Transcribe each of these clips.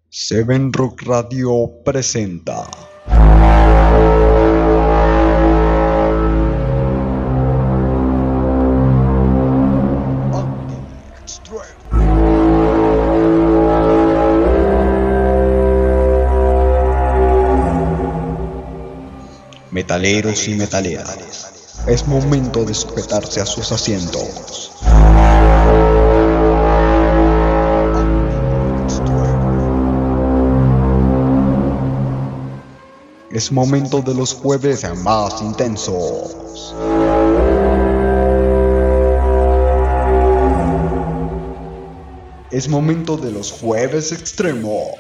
Seven Rock Radio presenta. Metaleros y metaleras, es momento de sujetarse a sus asientos. Es momento de los jueves más intensos. Es momento de los jueves extremos.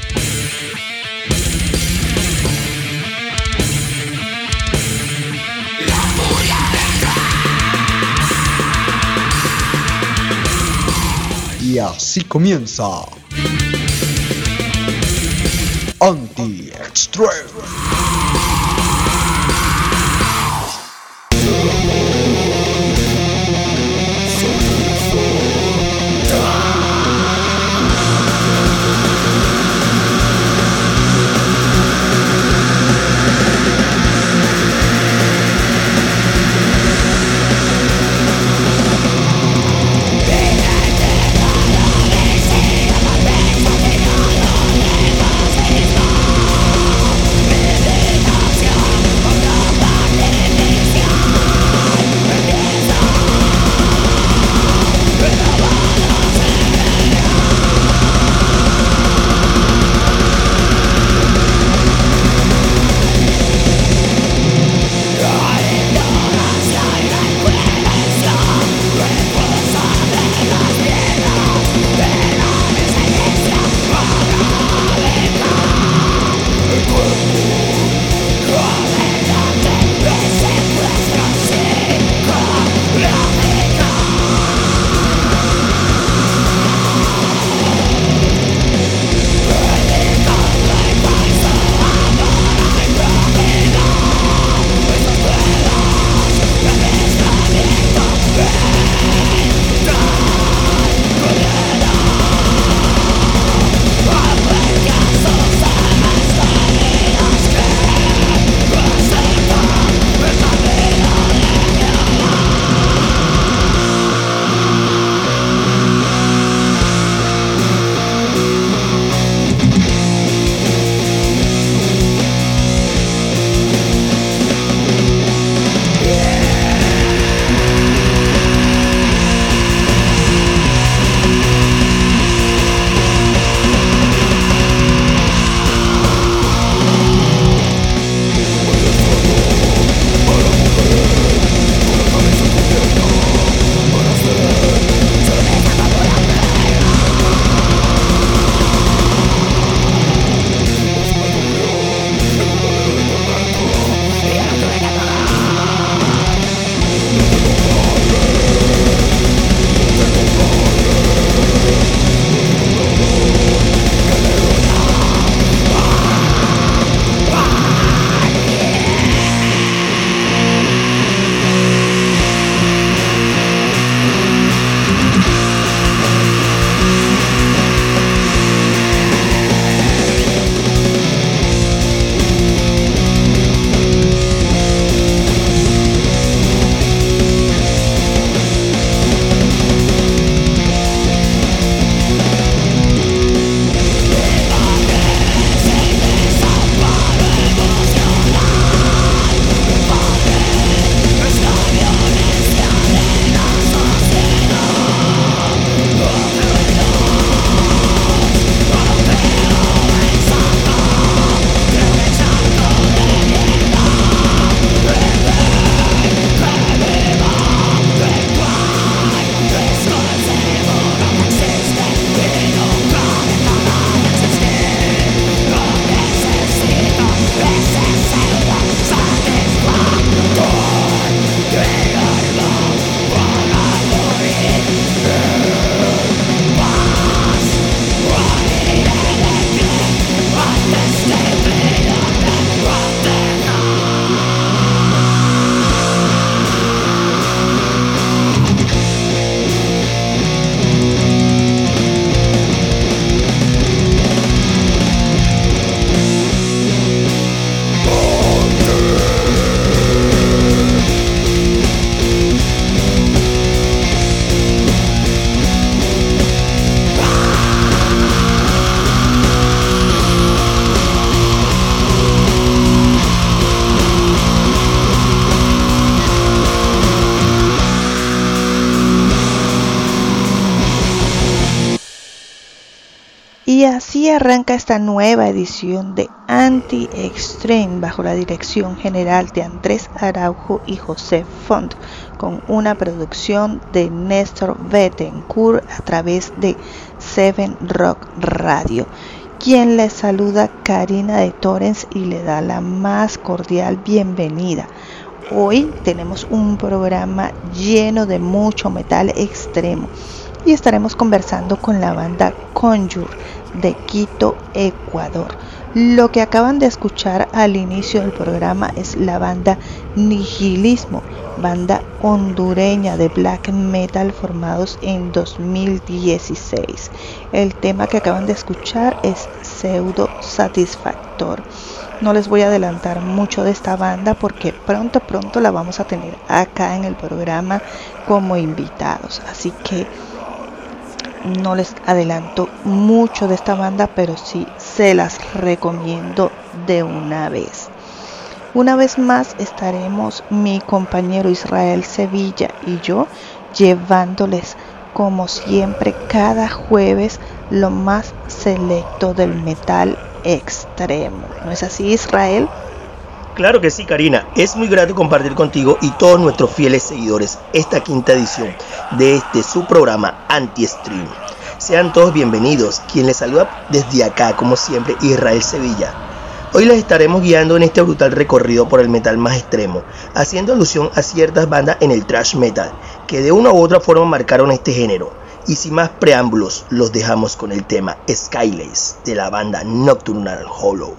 Y así comienza Anti-Extreme. así arranca esta nueva edición de Anti-Extreme bajo la dirección general de Andrés Araujo y José Font, con una producción de Néstor Bettencourt a través de Seven Rock Radio. Quien les saluda, Karina de Torrens, y le da la más cordial bienvenida. Hoy tenemos un programa lleno de mucho metal extremo y estaremos conversando con la banda Conjure de Quito, Ecuador. Lo que acaban de escuchar al inicio del programa es la banda Nihilismo, banda hondureña de black metal formados en 2016. El tema que acaban de escuchar es Pseudo Satisfactor. No les voy a adelantar mucho de esta banda porque pronto la vamos a tener acá en el programa como invitados, así que no les adelanto mucho de esta banda, pero sí se las recomiendo de una vez. Una vez más estaremos mi compañero Israel Sevilla y yo llevándoles, como siempre, cada jueves lo más selecto del metal extremo. ¿No es así, Israel? Claro que sí, Karina. Es muy grato compartir contigo y todos nuestros fieles seguidores esta quinta edición de su programa Anti-Extreme. Sean todos bienvenidos. Quien les saluda desde acá, como siempre, Israel Sevilla. Hoy les estaremos guiando en este brutal recorrido por el metal más extremo, haciendo alusión a ciertas bandas en el thrash metal que de una u otra forma marcaron este género. Y sin más preámbulos, los dejamos con el tema Skylace de la banda Nocturnal Hollow.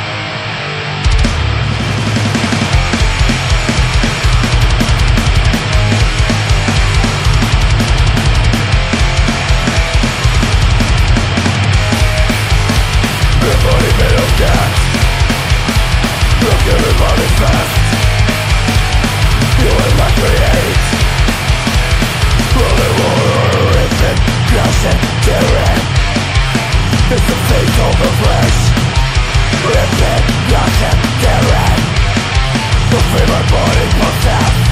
It's the fate of the flesh. Ripped, black and daring. The fevered body possessed.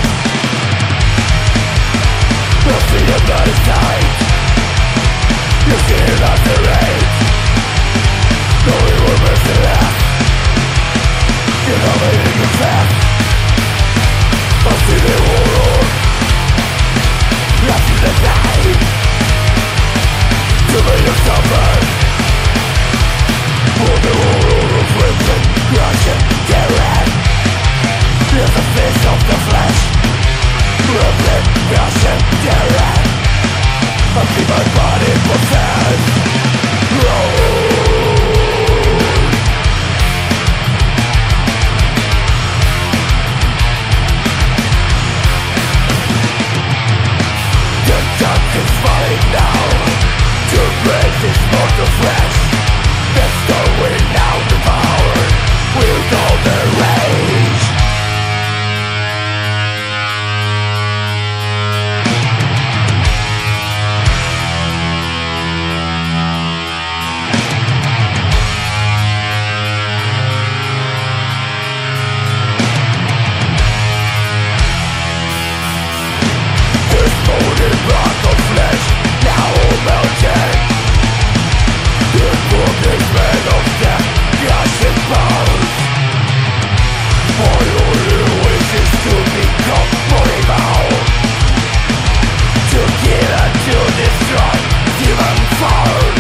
The fear that is night. You see that the rage. No evil merciless. You know it in your chest. I see the horror. I see the night. To make you suffer. For the horror of crimson, crushing, terror. Feel the face of the flesh. Ripping, crushing, terror. I see my body possessed. The dark is falling now. To break this mortal flesh. The story now devoured with all the rage. This molded rock of flesh now melted. The book is made of death, crushing bones. My only wish is to become body bound. To kill and to destroy human form.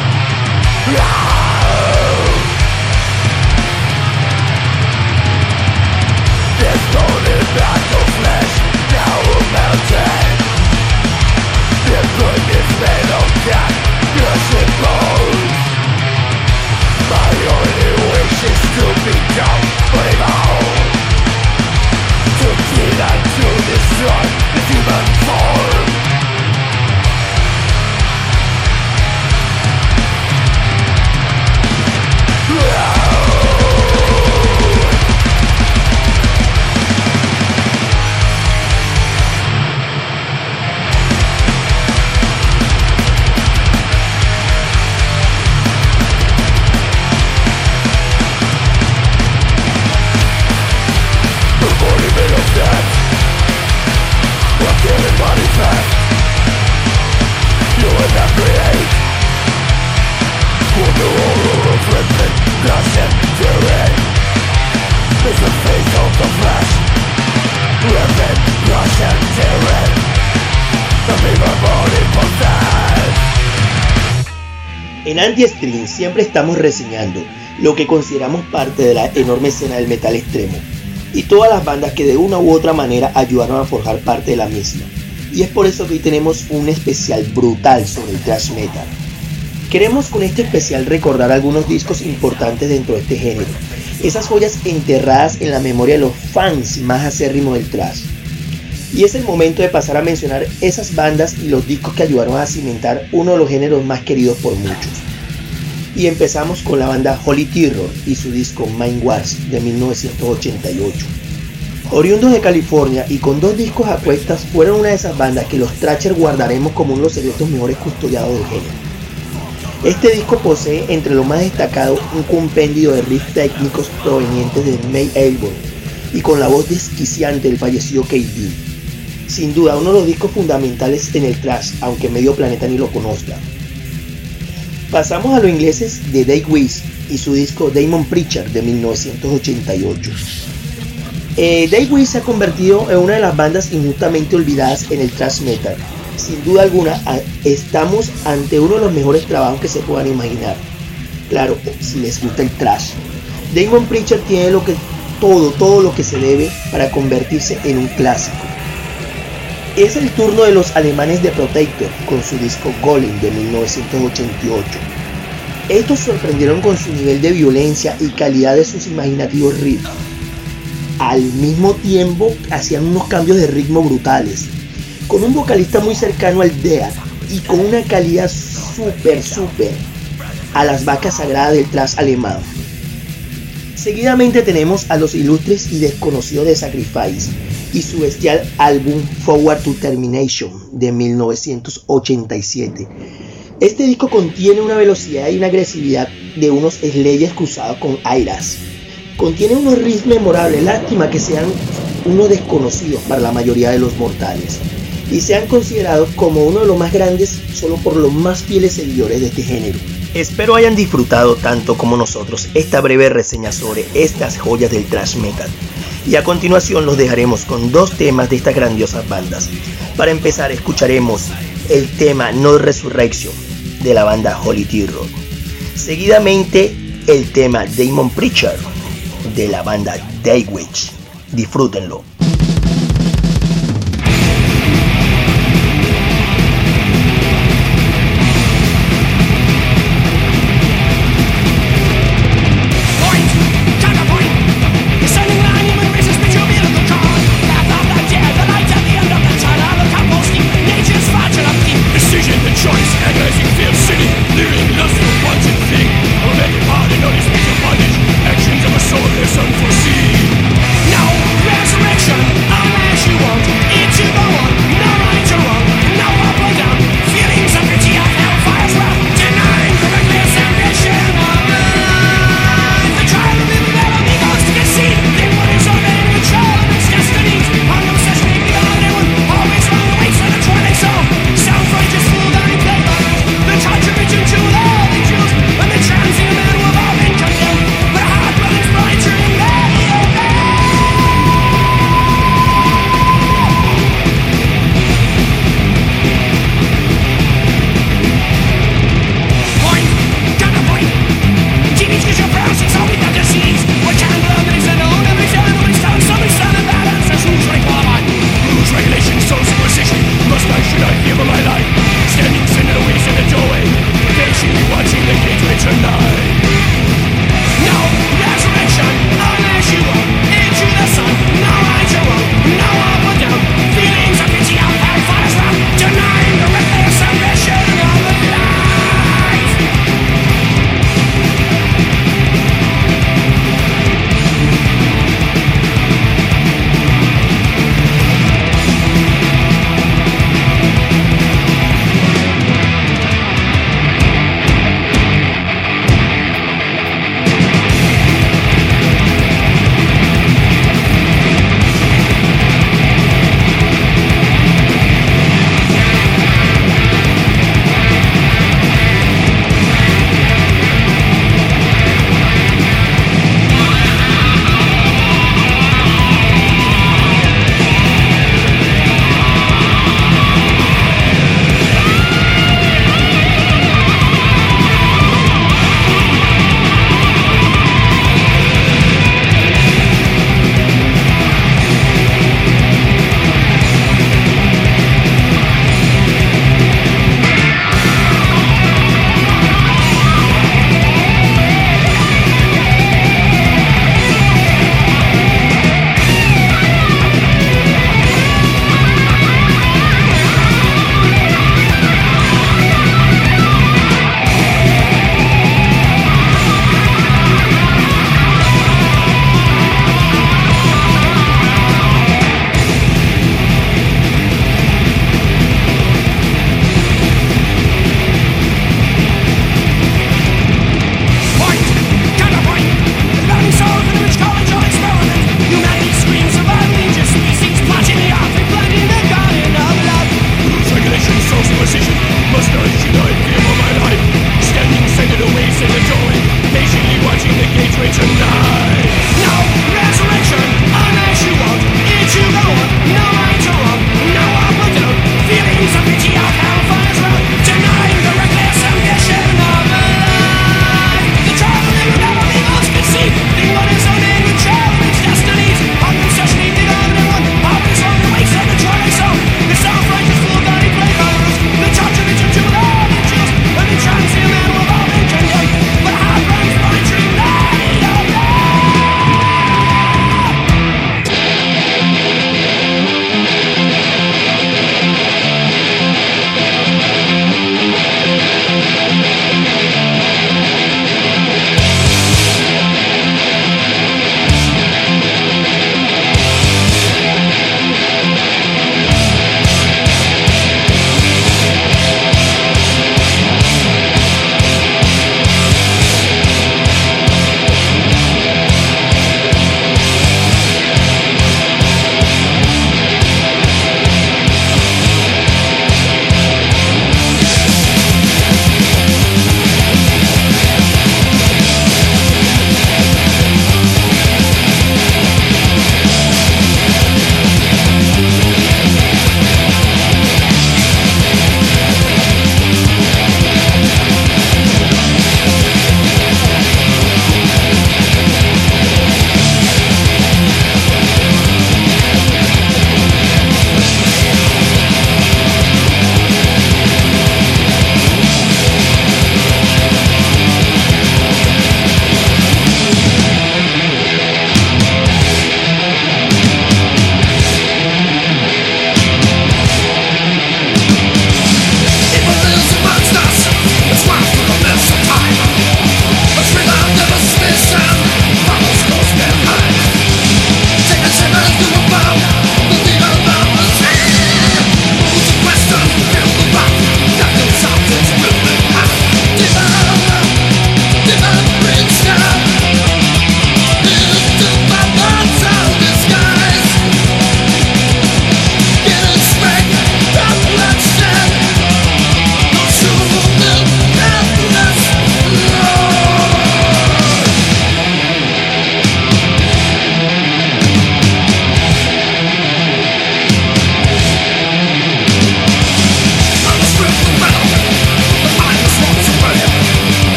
This golden back of flesh now melted. The book is made of death, crushing bones. My only wish is to become bound. To kill and to destroy the human form. En Anti-Stream siempre estamos reseñando lo que consideramos parte de la enorme escena del metal extremo y todas las bandas que de una u otra manera ayudaron a forjar parte de la misma. Y es por eso que hoy tenemos un especial brutal sobre el thrash metal. Queremos con este especial recordar algunos discos importantes dentro de este género, esas joyas enterradas en la memoria de los fans más acérrimos del thrash. Y es el momento de pasar a mencionar esas bandas y los discos que ayudaron a cimentar uno de los géneros más queridos por muchos. Y empezamos con la banda Holy Terror y su disco Mind Wars de 1988. Oriundos de California y con 2 discos a cuestas, fueron una de esas bandas que los thrashers guardaremos como uno de los secretos mejores custodiados del género. Este disco posee entre lo más destacado un compendio de riffs técnicos provenientes de May Alborn y con la voz desquiciante del fallecido KD. Sin duda uno de los discos fundamentales en el thrash, aunque medio planeta ni lo conozca. Pasamos a los ingleses de Dave Weiss y su disco Demon Preacher de 1988. Dave Weiss se ha convertido en una de las bandas injustamente olvidadas en el thrash metal. Sin duda alguna estamos ante uno de los mejores trabajos que se puedan imaginar. Claro, si les gusta el thrash. Demon Preacher tiene todo lo que se debe para convertirse en un clásico. Es el turno de los alemanes de Protector con su disco Golem de 1988. Estos sorprendieron con su nivel de violencia y calidad de sus imaginativos riffs. Al mismo tiempo hacían unos cambios de ritmo brutales, con un vocalista muy cercano al Death y con una calidad súper a las vacas sagradas del thrash alemán. Seguidamente tenemos a los ilustres y desconocidos de Sacrifice y su bestial álbum Forward to Termination de 1987. Este disco contiene una velocidad y una agresividad de unos Slayers cruzados con airas. Contiene unos riffs memorables, lástima que sean unos desconocidos para la mayoría de los mortales y sean considerados como uno de los más grandes solo por los más fieles seguidores de este género. Espero hayan disfrutado tanto como nosotros esta breve reseña sobre estas joyas del thrash metal. Y a continuación los dejaremos con 2 temas de estas grandiosas bandas. Para empezar escucharemos el tema No Resurrection de la banda Holy Terror. Seguidamente el tema Demon Preacher de la banda Dave Weiss. Disfrútenlo. Unforeseen. No resurrection.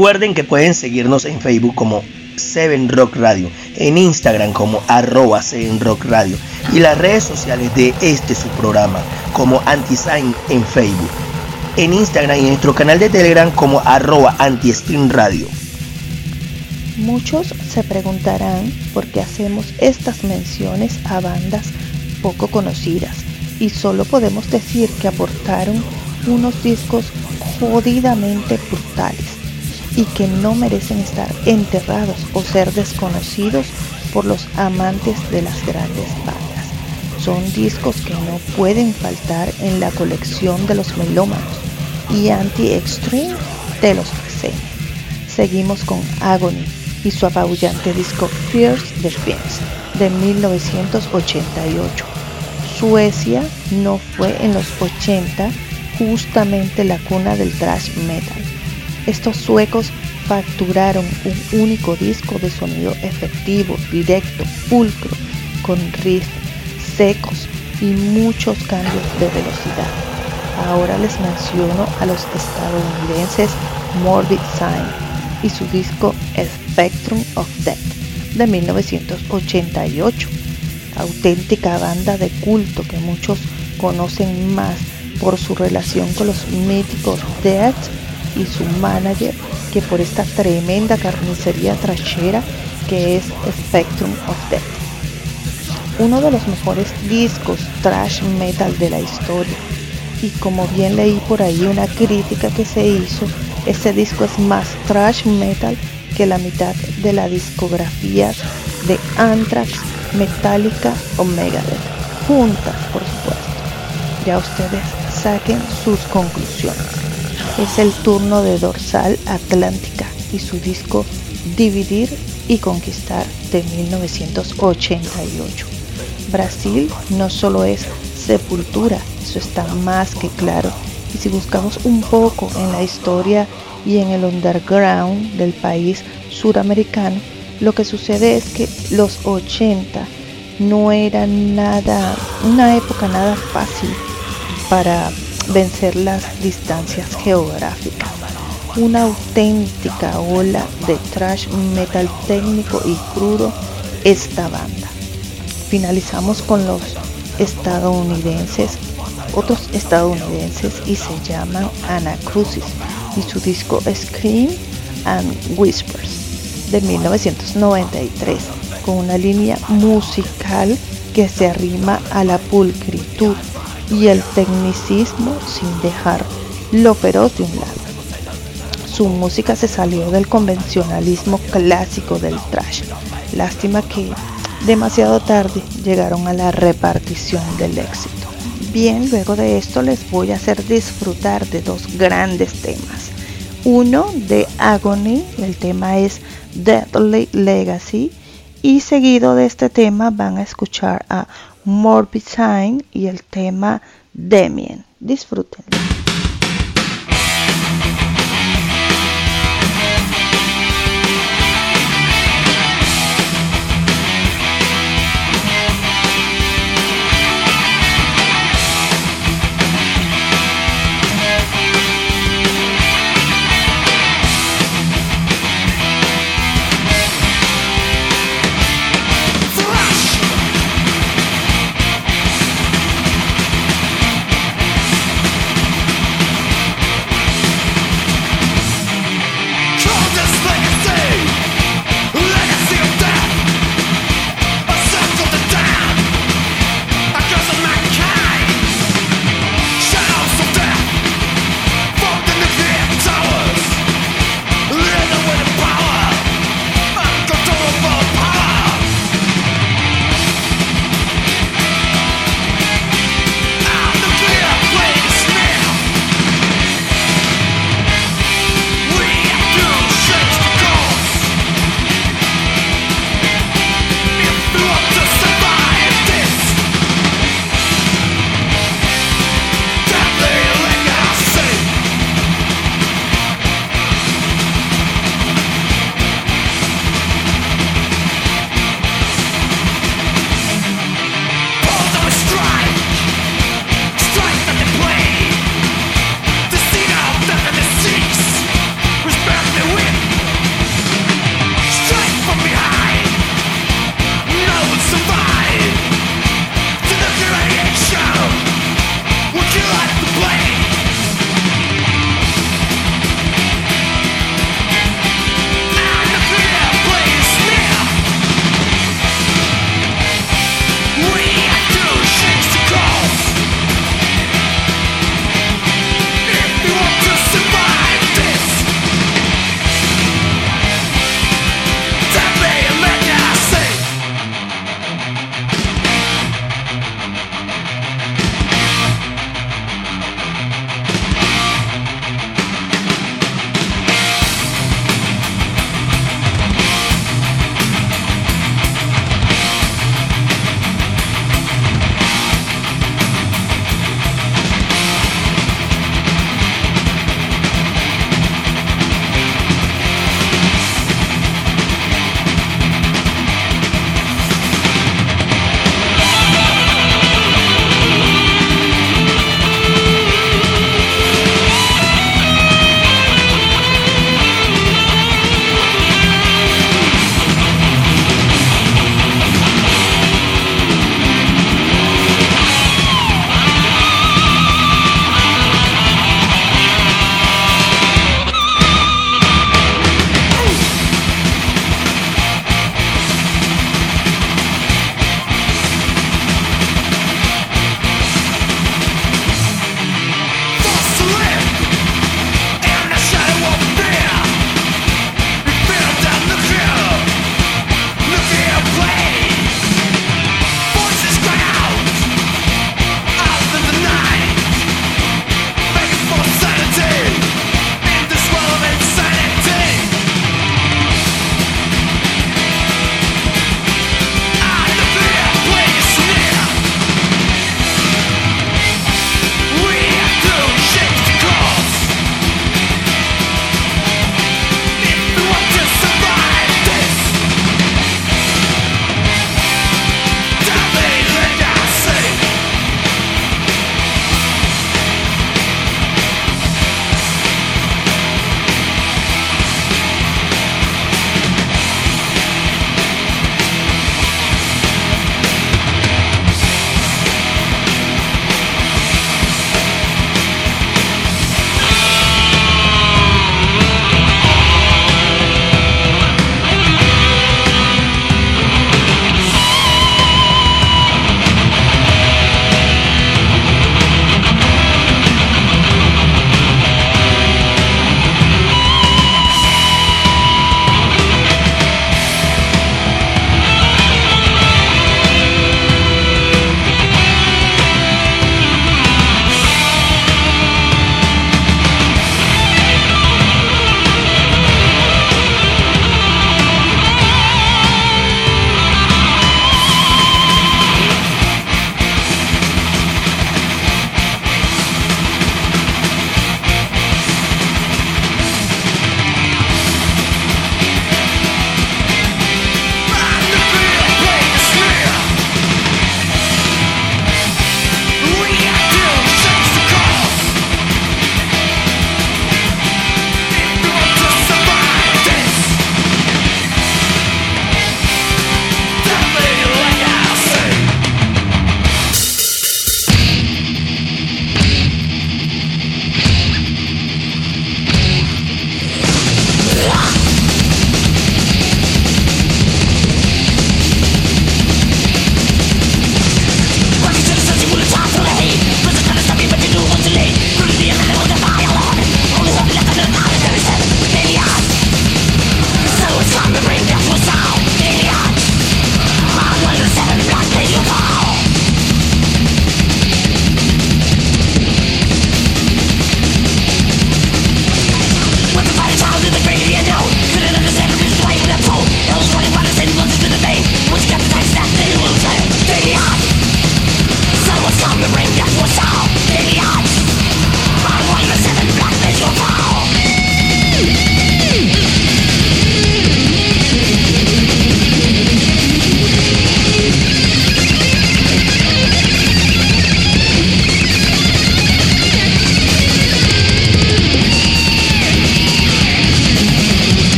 Recuerden que pueden seguirnos en Facebook como 7Rock Radio, en Instagram como @7Rock Radio y las redes sociales de su programa como Anti-Sign en Facebook, en Instagram y en nuestro canal de Telegram como @Anti-Stream Radio. Muchos se preguntarán por qué hacemos estas menciones a bandas poco conocidas y solo podemos decir que aportaron unos discos jodidamente brutales y que no merecen estar enterrados o ser desconocidos por los amantes de las grandes bandas. Son discos que no pueden faltar en la colección de los melómanos y Anti-Extreme te los reseña. Seguimos con Agony y su apabullante disco Fierce Defense de 1988. Suecia no fue en los 80 justamente la cuna del thrash metal. Estos suecos facturaron un único disco de sonido efectivo, directo, pulcro, con riffs secos y muchos cambios de velocidad. Ahora les menciono a los estadounidenses Morbid Sign y su disco Spectrum of Death de 1988, auténtica banda de culto que muchos conocen más por su relación con los míticos Death y su manager que por esta tremenda carnicería trashera que es Spectrum of Death. Uno de los mejores discos thrash metal de la historia, y como bien leí por ahí una crítica que se hizo, este disco es más thrash metal que la mitad de la discografía de Anthrax, Metallica o Megadeth, juntas por supuesto. Ya ustedes saquen sus conclusiones. Es el turno de Dorsal Atlántica y su disco Dividir y Conquistar de 1988. Brasil no solo es Sepultura, eso está más que claro. Y si buscamos un poco en la historia y en el underground del país suramericano, lo que sucede es que los 80 no era una época nada fácil para vencer las distancias geográficas. Una auténtica ola de thrash metal técnico y crudo esta banda. Finalizamos con los otros estadounidenses y se llaman Anacrusis y su disco Scream and Whispers de 1993, con una línea musical que se arrima a la pulcritud y el tecnicismo sin dejar lo feroz de un lado. Su música se salió del convencionalismo clásico del thrash. Lástima que demasiado tarde llegaron a la repartición del éxito. Bien, luego de esto les voy a hacer disfrutar de dos grandes temas. Uno de Agony, el tema es Deadly Legacy, y seguido de este tema van a escuchar a Morbid Sign y el tema Damien. Disfrútenlo.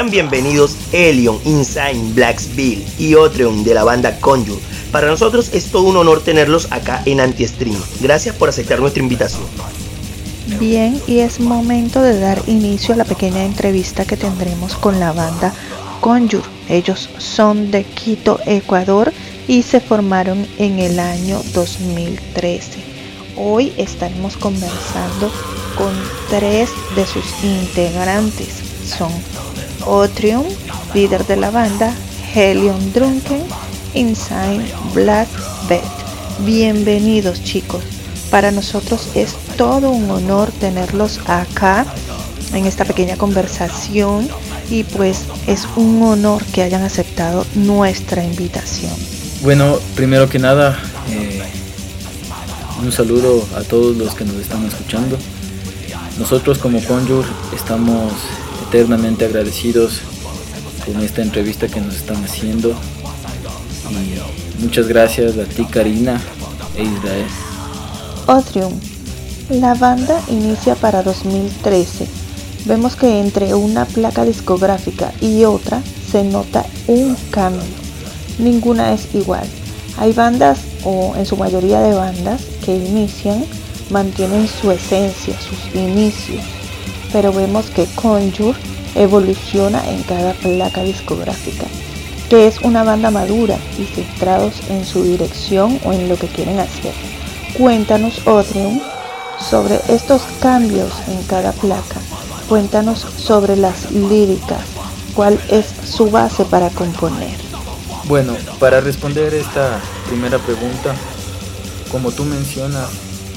Sean bienvenidos Helion, Insane, Blacksville y Otreum de la banda Conjure. Para nosotros es todo un honor tenerlos acá en Anti-Stream. Gracias por aceptar nuestra invitación. Bien, y es momento de dar inicio a la pequeña entrevista que tendremos con la banda Conjure. Ellos son de Quito, Ecuador, y se formaron en el año 2013. Hoy estaremos conversando con 3 de sus integrantes. Son Otreum, líder de la banda, Helion Drunken, Insane, Blacksville. Bienvenidos, chicos. Para nosotros es todo un honor tenerlos acá en esta pequeña conversación y pues es un honor que hayan aceptado nuestra invitación. Bueno, primero que nada, un saludo a todos los que nos están escuchando. Nosotros como Conjure estamos eternamente agradecidos con esta entrevista que nos están haciendo. Y muchas gracias a ti, Karina e Israel. Otreum, la banda inicia para 2013. Vemos que entre una placa discográfica y otra se nota un cambio. Ninguna es igual. Hay bandas, o en su mayoría de bandas, que inician, mantienen su esencia, sus inicios. Pero vemos que Conjure evoluciona en cada placa discográfica, que es una banda madura y centrados en su dirección o en lo que quieren hacer. Cuéntanos, Otreum, sobre estos cambios en cada placa. Cuéntanos sobre las líricas. ¿Cuál es su base para componer? Bueno, para responder esta primera pregunta, como tú mencionas,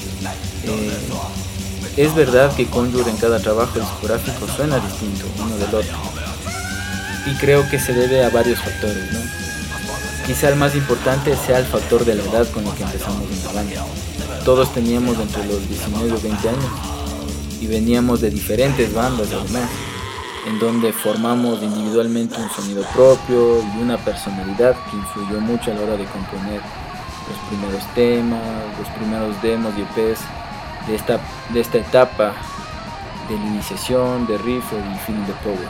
es verdad que Conjure en cada trabajo discográfico suena distinto uno del otro. Y creo que se debe a varios factores, ¿no? Quizá el más importante sea el factor de la edad con la que empezamos en la banda. Todos teníamos entre los 19 y 20 años y veníamos de diferentes bandas además, en donde formamos individualmente un sonido propio y una personalidad que influyó mucho a la hora de componer los primeros temas, los primeros demos y EPs de esta etapa de la iniciación, de riff y feeling de power.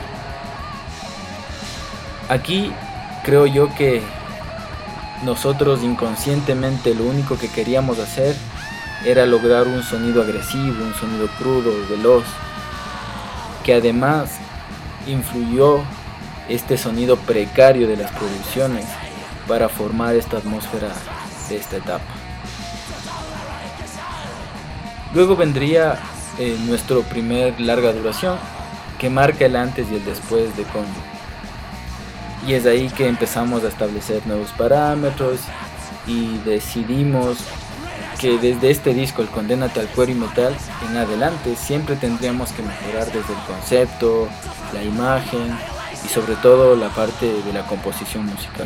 Aquí creo yo que nosotros inconscientemente lo único que queríamos hacer era lograr un sonido agresivo, un sonido crudo, veloz, que además influyó este sonido precario de las producciones para formar esta atmósfera de esta etapa. Luego vendría nuestro primer larga duración, que marca el antes y el después de Conjure. Y es ahí que empezamos a establecer nuevos parámetros y decidimos que desde este disco, el Condénate al Cuero y Metal, en adelante siempre tendríamos que mejorar desde el concepto, la imagen y sobre todo la parte de la composición musical.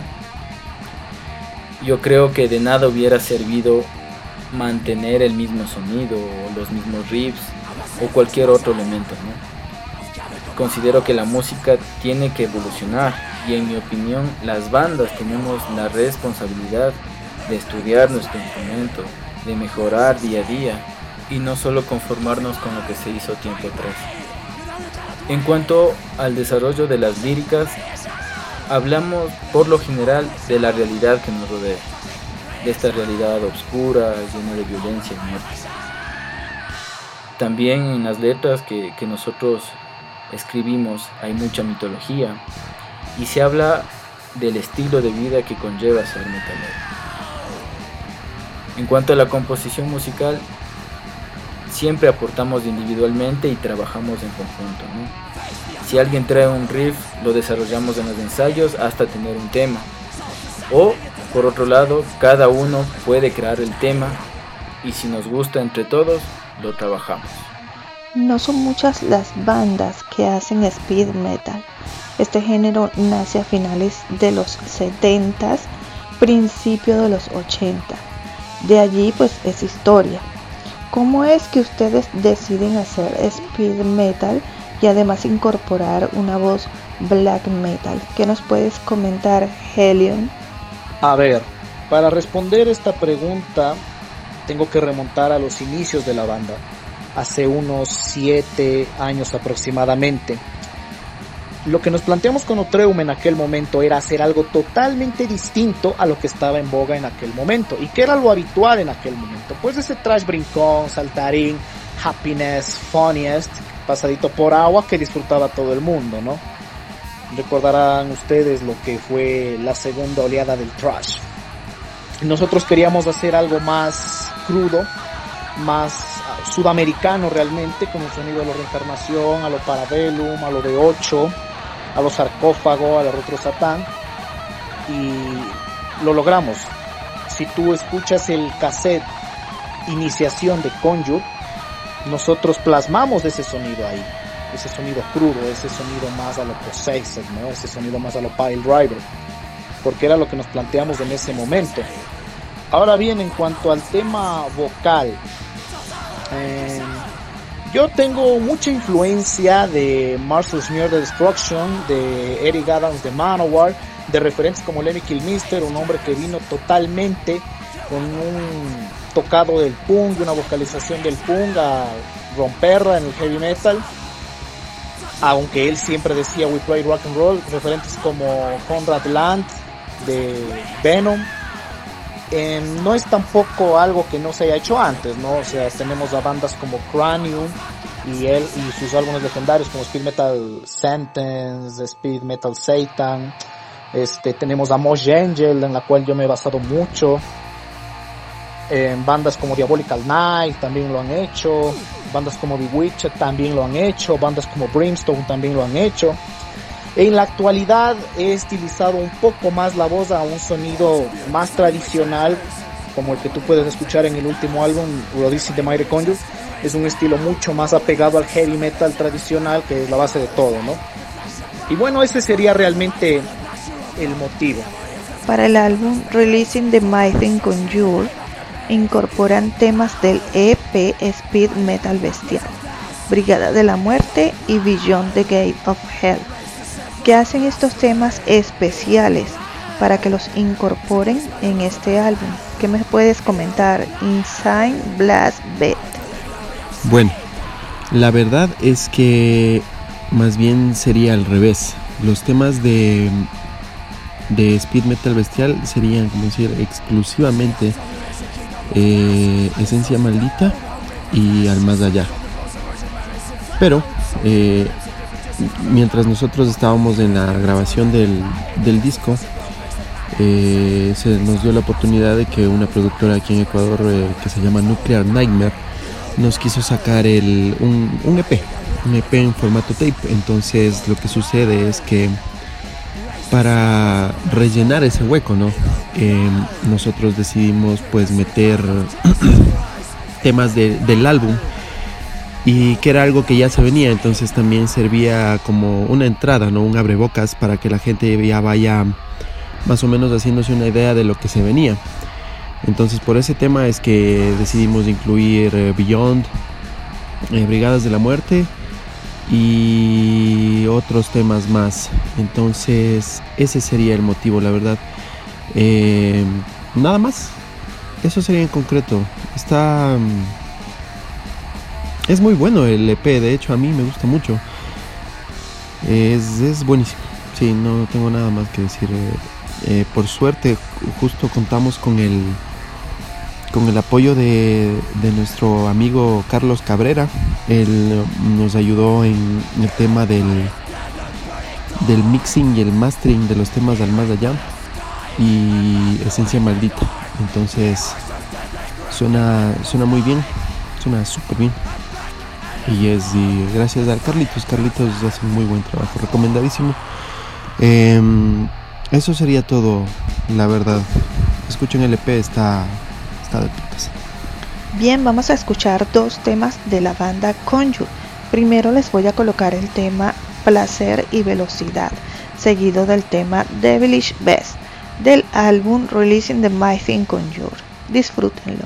Yo creo que de nada hubiera servido mantener el mismo sonido o los mismos riffs o cualquier otro elemento, ¿no? Considero que la música tiene que evolucionar y en mi opinión las bandas tenemos la responsabilidad de estudiar nuestro instrumento, de mejorar día a día y no solo conformarnos con lo que se hizo tiempo atrás. En cuanto al desarrollo de las líricas, hablamos por lo general de la realidad que nos rodea, de esta realidad oscura, llena de violencia y muerte. También en las letras que nosotros escribimos hay mucha mitología y se habla del estilo de vida que conlleva ser metalero. En cuanto a la composición musical, siempre aportamos individualmente y trabajamos en conjunto, ¿no? Si alguien trae un riff, lo desarrollamos en los ensayos hasta tener un tema. O, por otro lado, cada uno puede crear el tema y si nos gusta entre todos, lo trabajamos. No son muchas las bandas que hacen speed metal. Este género nace a finales de los 70s, principio de los 80. De allí pues es historia. ¿Cómo es que ustedes deciden hacer speed metal y además incorporar una voz black metal? ¿Qué nos puedes comentar, Helion? A ver, para responder esta pregunta tengo que remontar a los inicios de la banda, hace unos 7 años aproximadamente. Lo que nos planteamos con Otreum en aquel momento era hacer algo totalmente distinto a lo que estaba en boga en aquel momento. ¿Y qué era lo habitual en aquel momento? Pues ese thrash brincón, saltarín, happiness, funniest, pasadito por agua que disfrutaba todo el mundo, ¿no? Recordarán ustedes lo que fue la segunda oleada del thrash. Nosotros queríamos hacer algo más crudo, más sudamericano realmente, con el sonido de la reencarnación, a lo Parabellum, a lo de 8, a los sarcófagos, a la Retro Satán, y lo logramos. Si tú escuchas el cassette Iniciación de Conjure, nosotros plasmamos ese sonido ahí, ese sonido crudo, ese sonido más a lo Possessed, ¿no? Ese sonido más a lo Pile Driver, porque era lo que nos planteamos en ese momento. Ahora bien, en cuanto al tema vocal, yo tengo mucha influencia de Marcel Smear de Destruction, de Eric Adams de Manowar, de referentes como Lemmy Kilmister, un hombre que vino totalmente con un tocado del punk, una vocalización del punk a romperla en el heavy metal, aunque él siempre decía we play rock and roll. Referentes como Conrad Land de Venom, no es tampoco algo que no se haya hecho antes, ¿no? O sea, tenemos a bandas como Cranium y él y sus álbumes legendarios como Speed Metal Sentence, Speed Metal Satan. Tenemos a Mosh Angel, en la cual yo me he basado mucho. Bandas como Diabolical Night también lo han hecho, bandas como Bewitched también lo han hecho, bandas como Brimstone también lo han hecho. En la actualidad he estilizado un poco más la voz a un sonido más tradicional, como el que tú puedes escuchar en el último álbum, Releasing the Mighty Conjure. Es un estilo mucho más apegado al heavy metal tradicional, que es la base de todo, ¿no? Y bueno, ese sería realmente el motivo. Para el álbum Releasing the Mighty Conjure incorporan temas del EP Speed Metal Bestial, Brigada de la Muerte y Beyond the Gate of Hell, que hacen estos temas especiales para que los incorporen en este álbum. ¿Qué me puedes comentar? Insane Blast Beat. Bueno, la verdad es que más bien sería al revés. Los temas de Speed Metal Bestial serían, como decir, exclusivamente Esencia Maldita y Al Más Allá. Pero mientras nosotros estábamos en la grabación del disco, se nos dio la oportunidad de que una productora aquí en Ecuador que se llama Nuclear Nightmare nos quiso sacar un EP en formato tape. Entonces lo que sucede es que para rellenar ese hueco, ¿no? Nosotros decidimos pues meter temas del álbum, y que era algo que ya se venía. Entonces también servía como una entrada, ¿no? Un abrebocas para que la gente ya vaya más o menos haciéndose una idea de lo que se venía. Entonces por ese tema es que decidimos incluir Beyond, Brigadas de la Muerte y otros temas más. Entonces ese sería el motivo, la verdad. Nada más, eso sería en concreto. Es muy bueno el EP, de hecho a mí me gusta mucho. Es buenísimo. Sí, no tengo nada más que decir. Por suerte justo contamos con el apoyo de nuestro amigo Carlos Cabrera. Él nos ayudó en el tema del mixing y el mastering de los temas de Al Más Allá y Esencia Maldita. Entonces suena muy bien, suena súper bien. Y gracias al Carlitos hace un muy buen trabajo, recomendadísimo. Eso sería todo, la verdad. Escuchen el EP, está de putas. Bien, vamos a escuchar dos temas de la banda Conjure. Primero les voy a colocar el tema Placer y Velocidad, seguido del tema Devilish Best del álbum Releasing the Mighty Conjure. Disfrútenlo.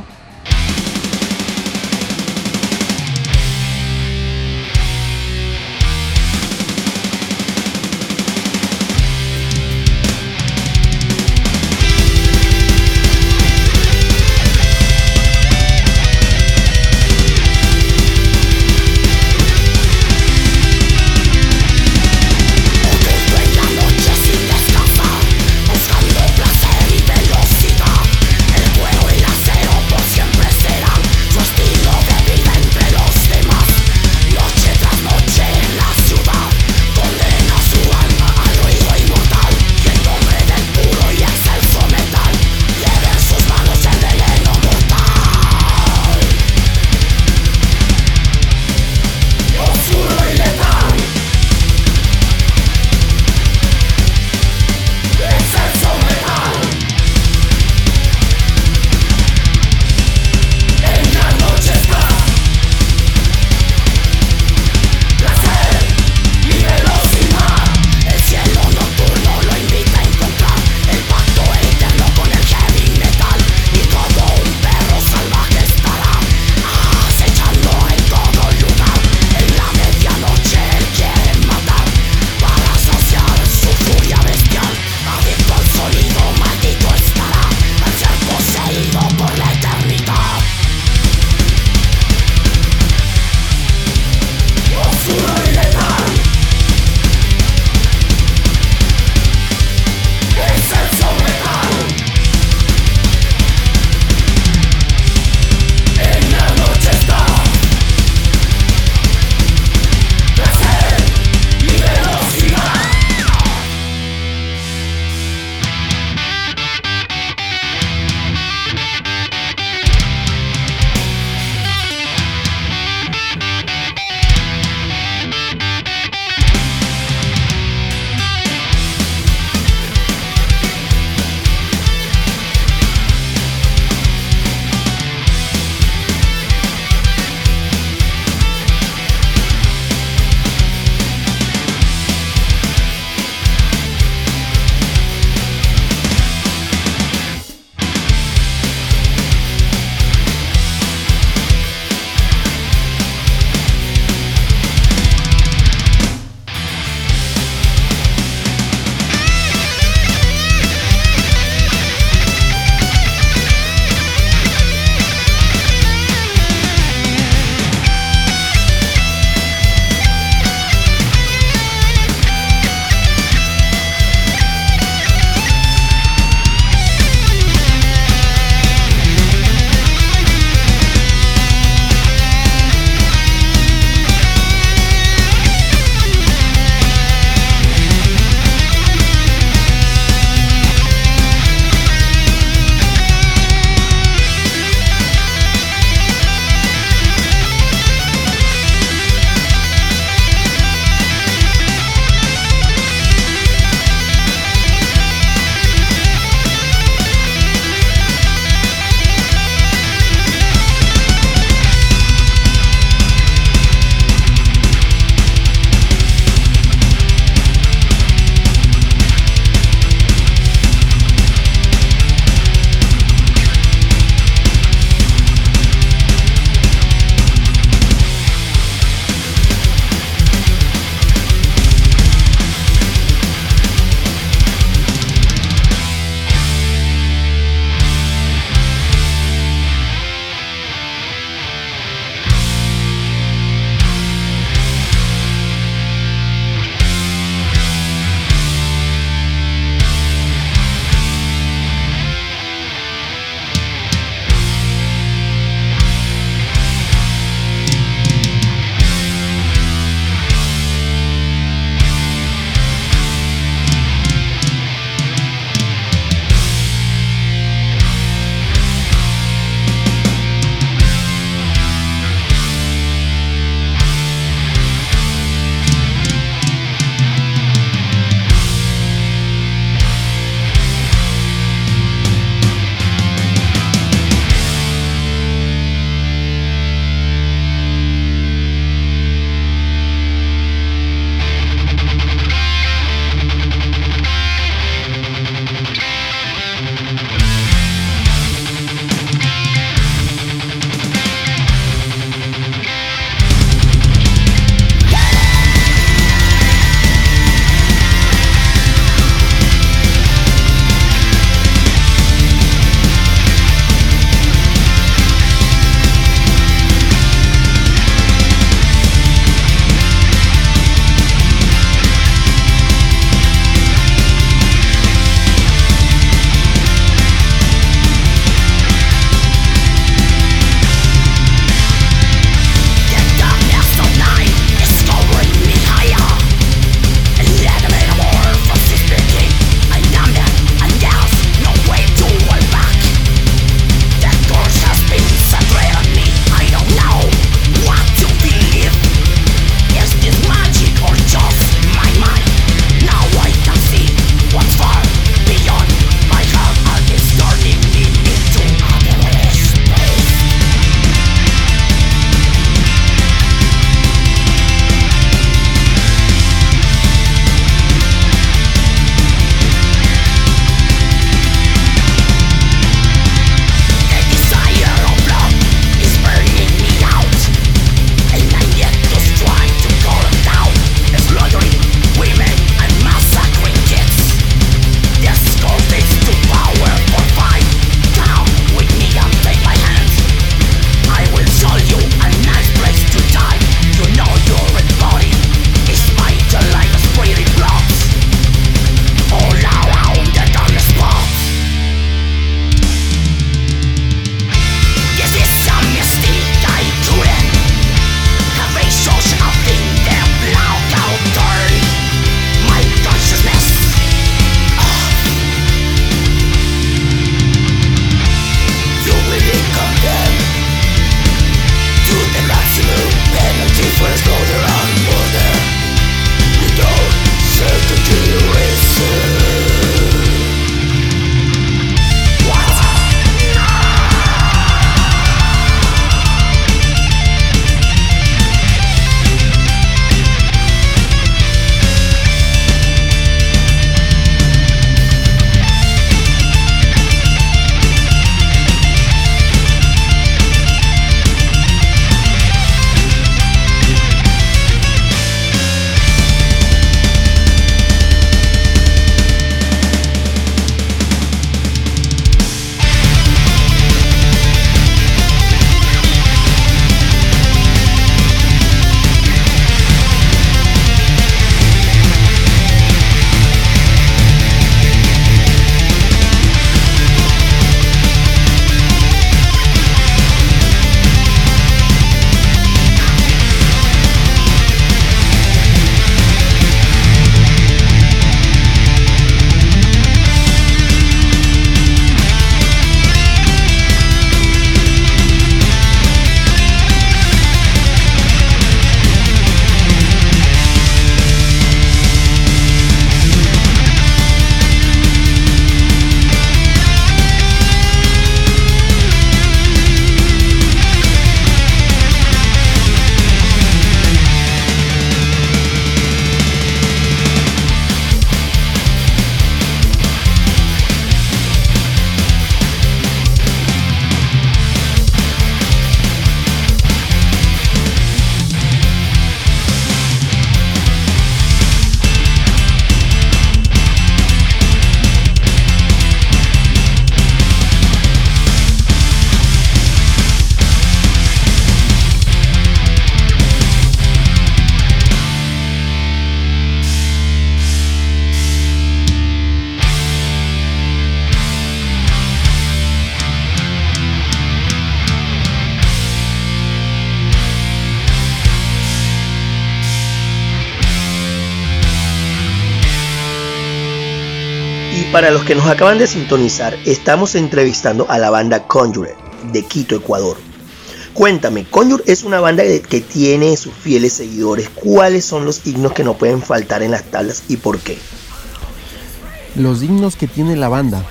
Para los que nos acaban de sintonizar, estamos entrevistando a la banda Conjure de Quito, Ecuador. Cuéntame, Conjure es una banda que tiene sus fieles seguidores. ¿Cuáles son los himnos que no pueden faltar en las tablas y por qué? Los himnos que tiene la banda.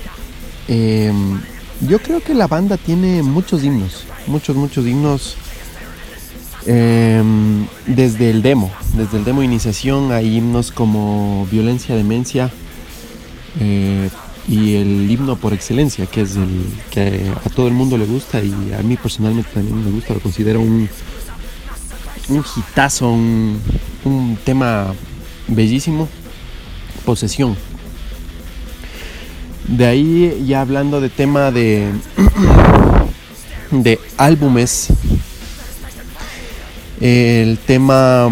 Yo creo que la banda tiene muchos himnos. Muchos himnos. Desde el demo de iniciación hay himnos como Violencia, Demencia. Y el himno por excelencia, que es el que a todo el mundo le gusta y a mí personalmente también me gusta, lo considero un hitazo, un tema bellísimo, Posesión. De ahí, ya hablando de tema de álbumes, el tema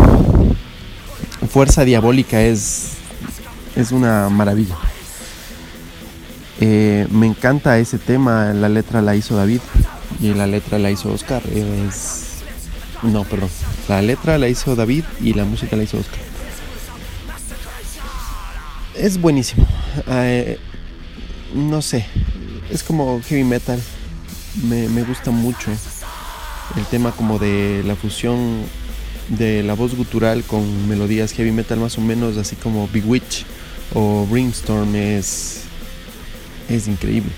Fuerza Diabólica es una maravilla. Me encanta ese tema. La letra la hizo David y la letra la hizo Oscar. La letra la hizo David y la música la hizo Oscar. Es buenísimo. No sé, es como heavy metal. Me gusta mucho el tema como de la fusión de la voz gutural con melodías heavy metal, más o menos así como Bewitch o Brimstone. Es increíble.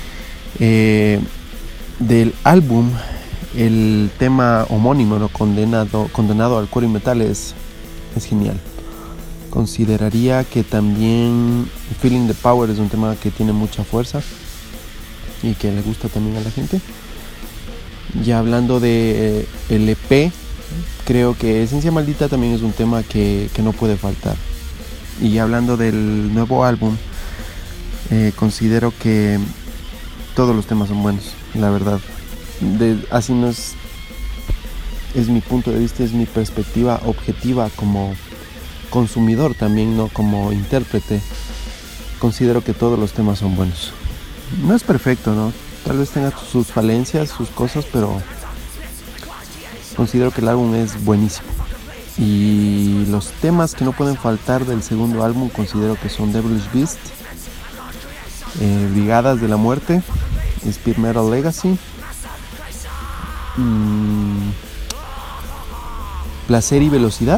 Del álbum, el tema homónimo, ¿no? Condenado al cuero y metal, es genial. Consideraría que también Feeling the Power es un tema que tiene mucha fuerza y que le gusta también a la gente. Ya hablando de el EP, creo que Esencia Maldita también es un tema que no puede faltar. Y hablando del nuevo álbum, considero que todos los temas son buenos, la verdad. Así no es mi punto de vista, es mi perspectiva objetiva como consumidor también, no como intérprete. Considero que todos los temas son buenos. No es perfecto, ¿no? Tal vez tenga sus falencias, sus cosas, pero considero que el álbum es buenísimo. Y los temas que no pueden faltar del segundo álbum considero que son Devilish Beast, Brigadas de la Muerte, Speed Metal Legacy, Placer y Velocidad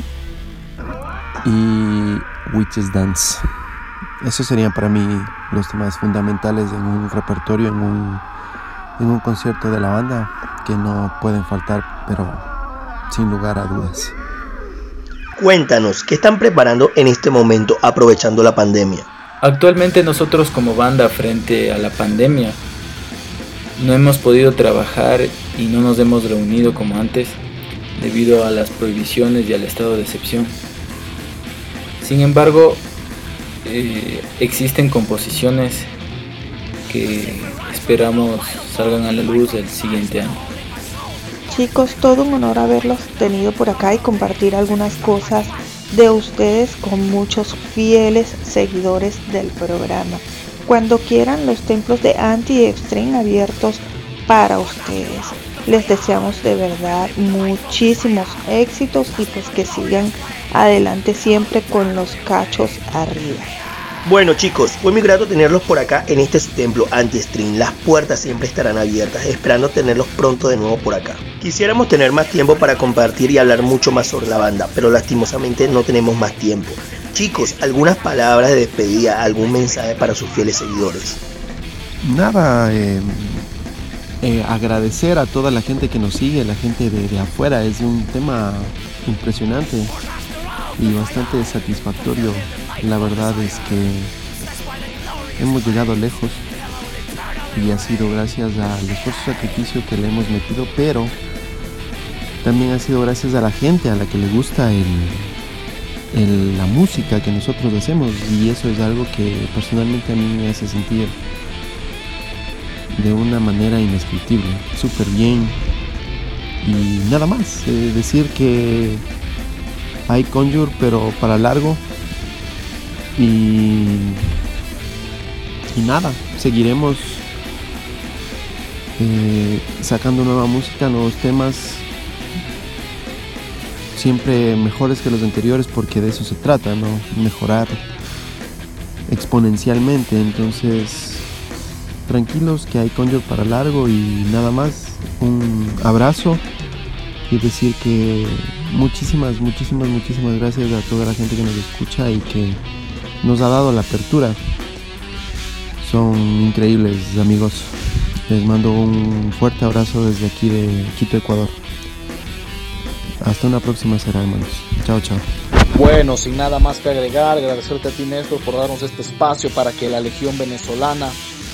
y Witch's Dance. Esos serían para mí los temas fundamentales en un repertorio, en un concierto de la banda, que no pueden faltar, pero sin lugar a dudas. Cuéntanos, ¿qué están preparando en este momento aprovechando la pandemia? Actualmente nosotros como banda, frente a la pandemia, no hemos podido trabajar y no nos hemos reunido como antes debido a las prohibiciones y al estado de excepción. Sin embargo, existen composiciones que esperamos salgan a la luz el siguiente año. Chicos, todo un honor haberlos tenido por acá y compartir algunas cosas de ustedes con muchos fieles seguidores del programa. Cuando quieran, los templos de Anti-Extreme abiertos para ustedes. Les deseamos de verdad muchísimos éxitos y pues que sigan adelante siempre con los cachos arriba. Bueno chicos, fue muy grato tenerlos por acá en este su templo Anti-Extreme. Las puertas siempre estarán abiertas, esperando tenerlos pronto de nuevo por acá. Quisiéramos tener más tiempo para compartir y hablar mucho más sobre la banda, pero lastimosamente no tenemos más tiempo. Chicos, algunas palabras de despedida, algún mensaje para sus fieles seguidores. Nada, agradecer a toda la gente que nos sigue, la gente de afuera. Es un tema impresionante y bastante satisfactorio. La verdad es que hemos llegado lejos y ha sido gracias al esfuerzo y sacrificio que le hemos metido, pero también ha sido gracias a la gente a la que le gusta la música que nosotros hacemos, y eso es algo que personalmente a mí me hace sentir de una manera indescriptible, súper bien. Y nada más, decir que hay Conjure pero para largo. Y nada, seguiremos sacando nueva música, nuevos temas, siempre mejores que los anteriores, porque de eso se trata, ¿no? Mejorar exponencialmente. Entonces, tranquilos que hay Conjure para largo y nada más. Un abrazo y decir que muchísimas gracias a toda la gente que nos escucha y que nos ha dado la apertura. Son increíbles, amigos. Les mando un fuerte abrazo desde aquí de Quito, Ecuador. Hasta una próxima será, hermanos. Chao, chao. Bueno, sin nada más que agregar, agradecerte a ti, Néstor, por darnos este espacio para que la Legión Venezolana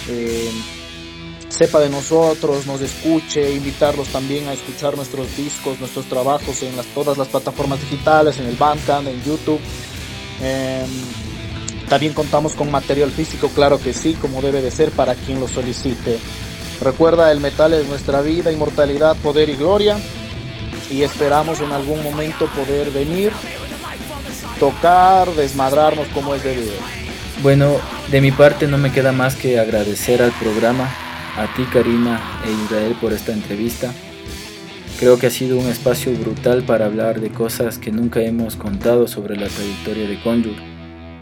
sepa de nosotros, nos escuche, invitarlos también a escuchar nuestros discos, nuestros trabajos en todas las plataformas digitales, en el Bandcamp, en YouTube. También contamos con material físico, claro que sí, como debe de ser para quien lo solicite. Recuerda, el metal es nuestra vida, inmortalidad, poder y gloria, y esperamos en algún momento poder venir, tocar, desmadrarnos como es debido. Bueno, de mi parte no me queda más que agradecer al programa, a ti, Karina e Israel, por esta entrevista. Creo que ha sido un espacio brutal para hablar de cosas que nunca hemos contado sobre la trayectoria de Conjure.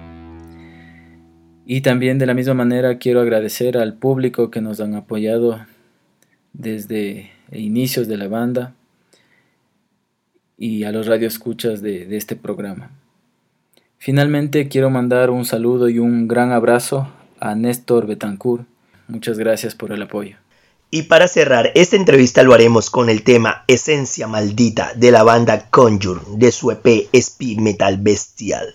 Y también de la misma manera quiero agradecer al público que nos han apoyado desde inicios de la banda y a los radioescuchas de este programa. Finalmente quiero mandar un saludo y un gran abrazo a Néstor Betancourt. Muchas gracias por el apoyo. Y para cerrar esta entrevista lo haremos con el tema Esencia Maldita de la banda Conjure de su EP Speed Metal Bestial.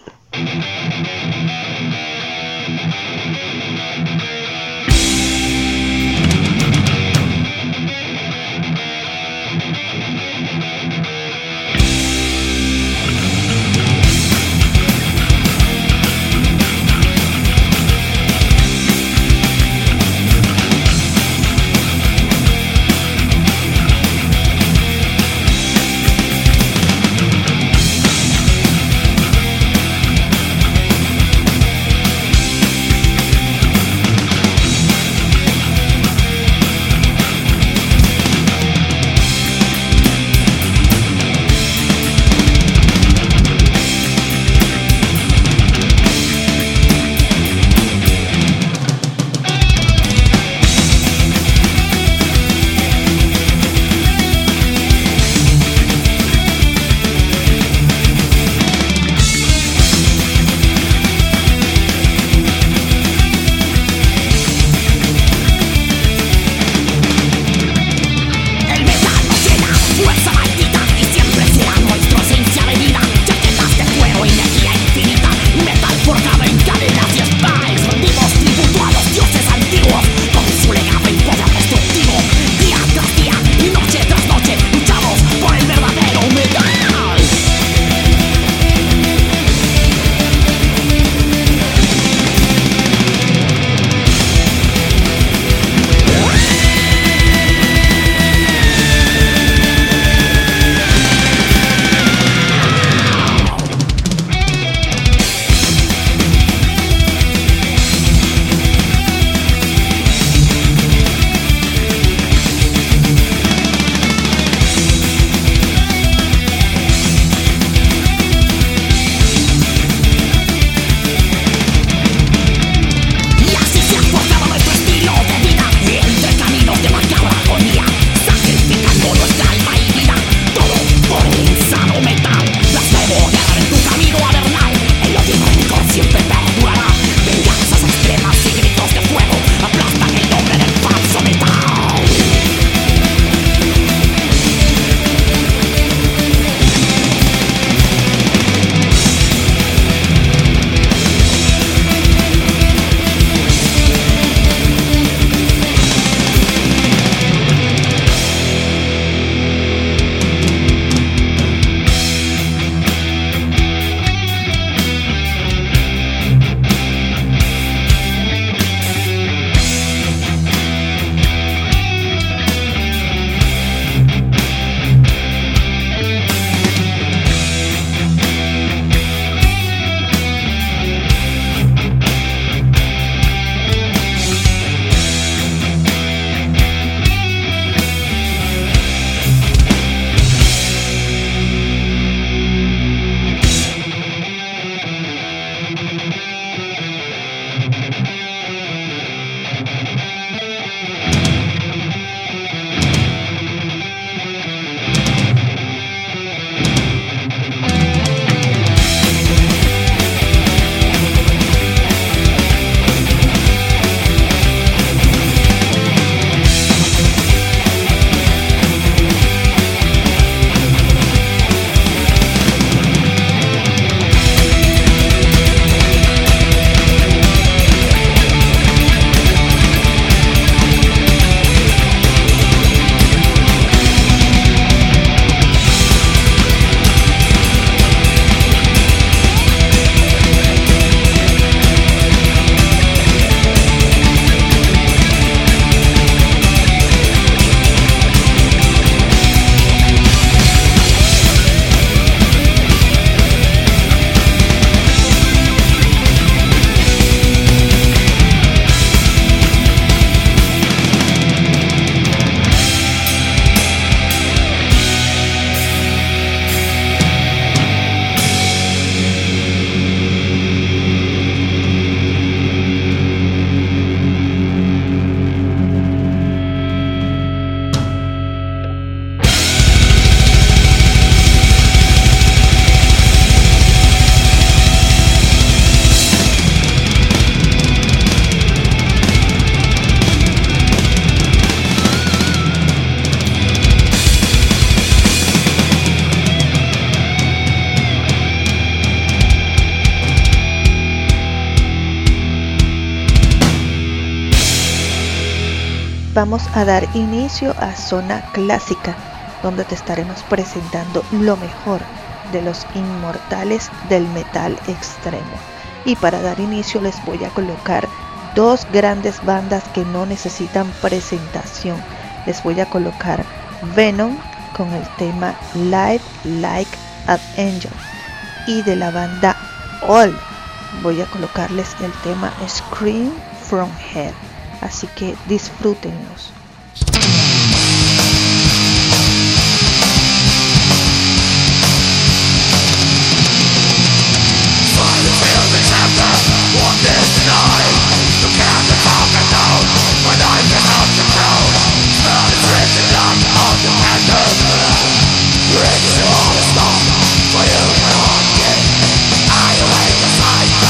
vamos a dar inicio a Zona Clásica, donde te estaremos presentando lo mejor de los inmortales del metal extremo. Y para dar inicio les voy a colocar dos grandes bandas que no necesitan presentación. Les voy a colocar Venom con el tema Live Like an Angel, y de la banda All voy a colocarles el tema Scream from Hell. Así que disfrútenlos.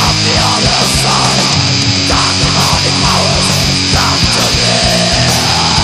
Dark demonic powers come to me.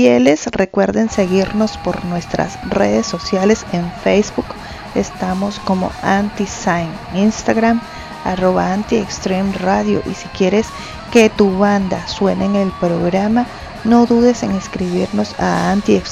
fieles, recuerden seguirnos por nuestras redes sociales. En Facebook estamos como Anti-Sign, Instagram @Anti-Extreme Radio, y si quieres que tu banda suene en el programa, no dudes en escribirnos a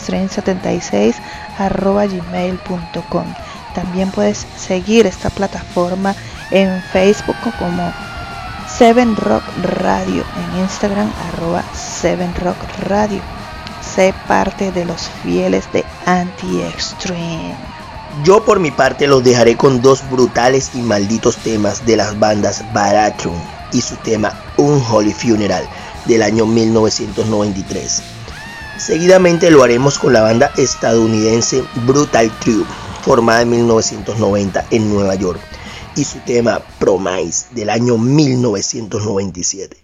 antiextreme76@gmail.com. También puedes seguir esta plataforma en Facebook como 7Rock Radio, en Instagram @7Rock Radio. Sé parte de los fieles de Anti-Extreme. Yo por mi parte los dejaré con dos brutales y malditos temas de las bandas Baratheon y su tema Unholy Funeral del año 1993. Seguidamente lo haremos con la banda estadounidense Brutal Truth, formada en 1990 en Nueva York, y su tema Promise del año 1997.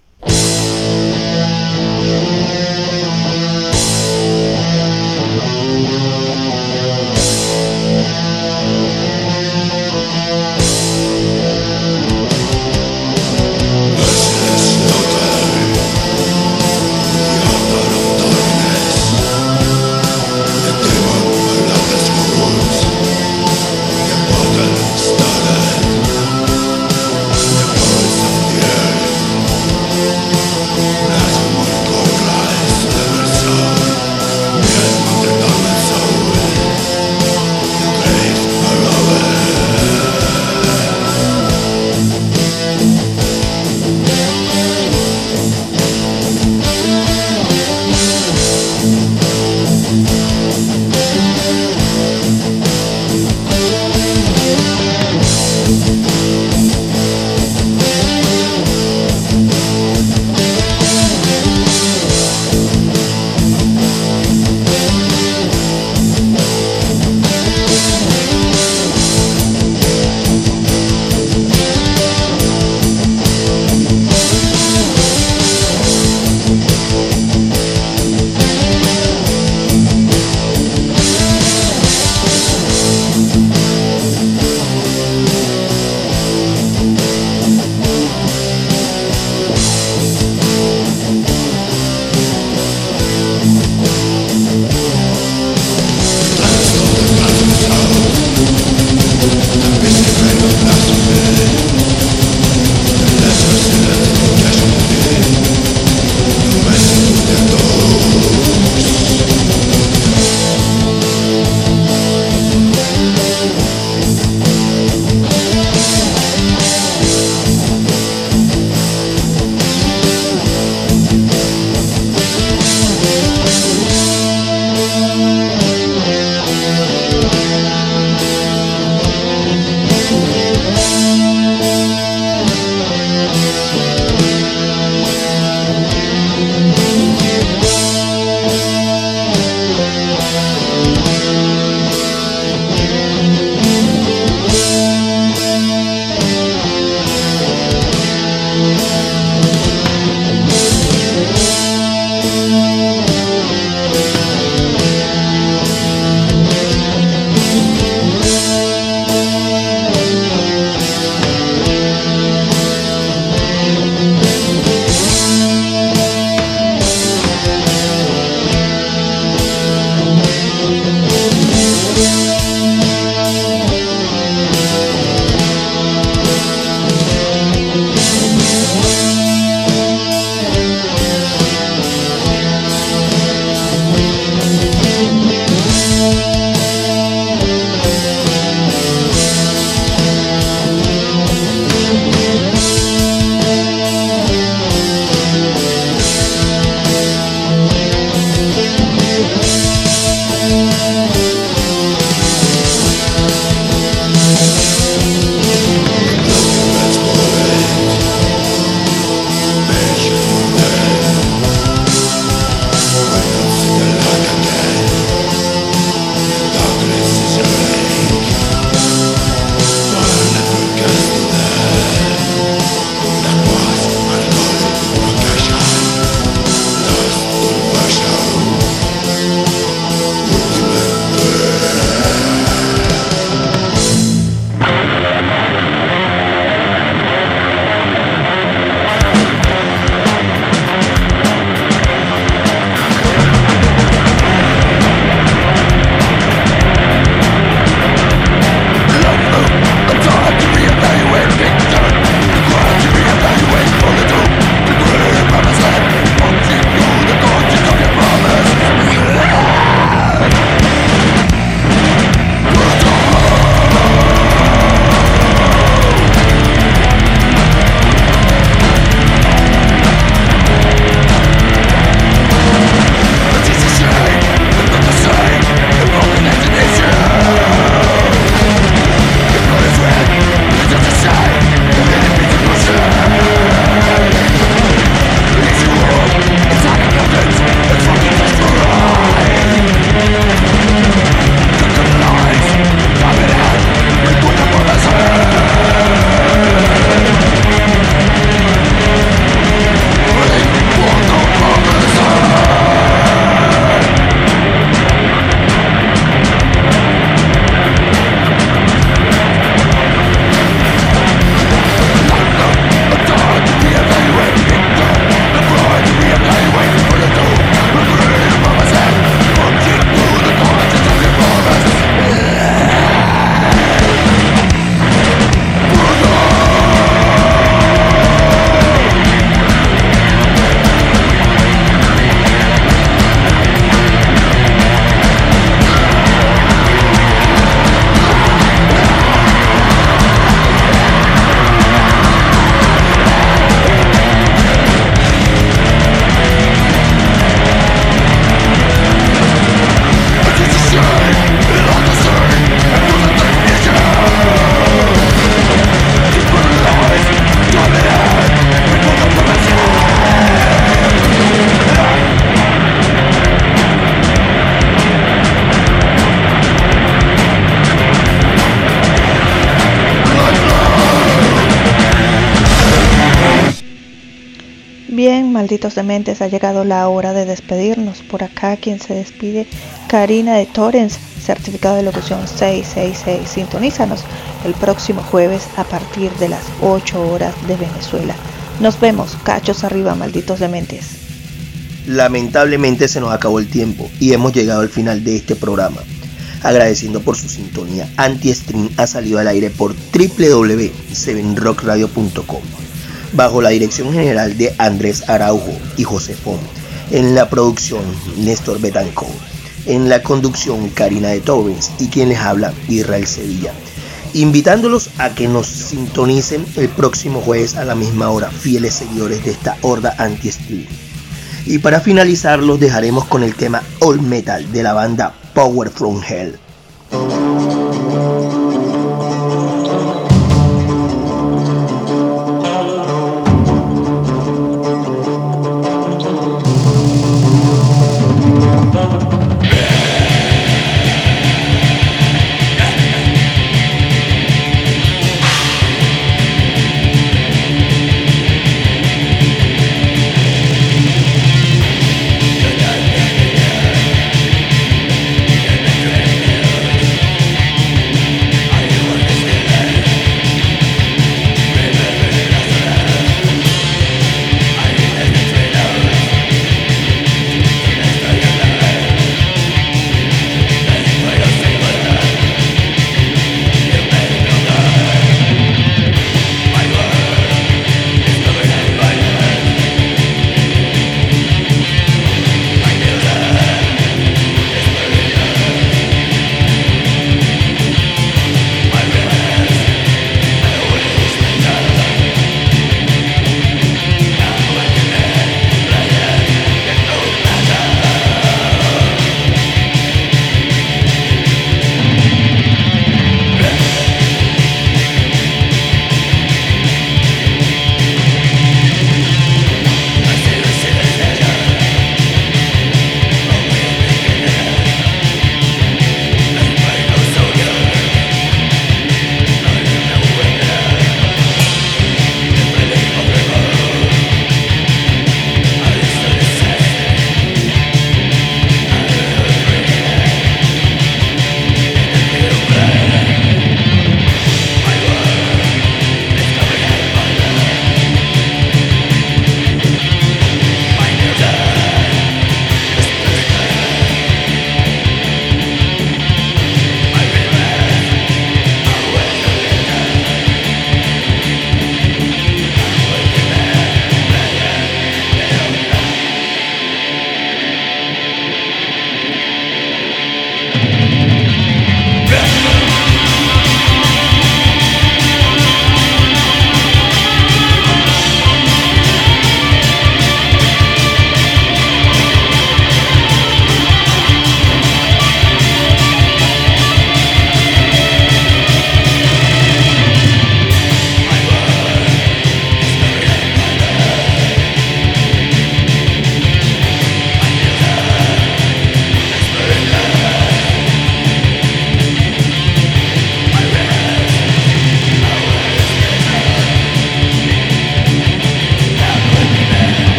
malditos dementes, ha llegado la hora de despedirnos. Por acá quien se despide, Karina de Torrens, certificado de locución 666. Sintonízanos el próximo jueves a partir de las 8 horas de Venezuela. Nos vemos, cachos arriba, malditos dementes. Lamentablemente se nos acabó el tiempo y hemos llegado al final de este programa. Agradeciendo por su sintonía, Anti-Stream ha salido al aire por www.7rockradio.com bajo la dirección general de Andrés Araujo y José Font. En la producción, Néstor Betancourt. En la conducción, Karina de Torrens y quien les habla, Israel Sevilla. Invitándolos a que nos sintonicen el próximo jueves a la misma hora, fieles seguidores de esta horda Anti-Stream. Y para finalizar los dejaremos con el tema All Metal de la banda Power from Hell.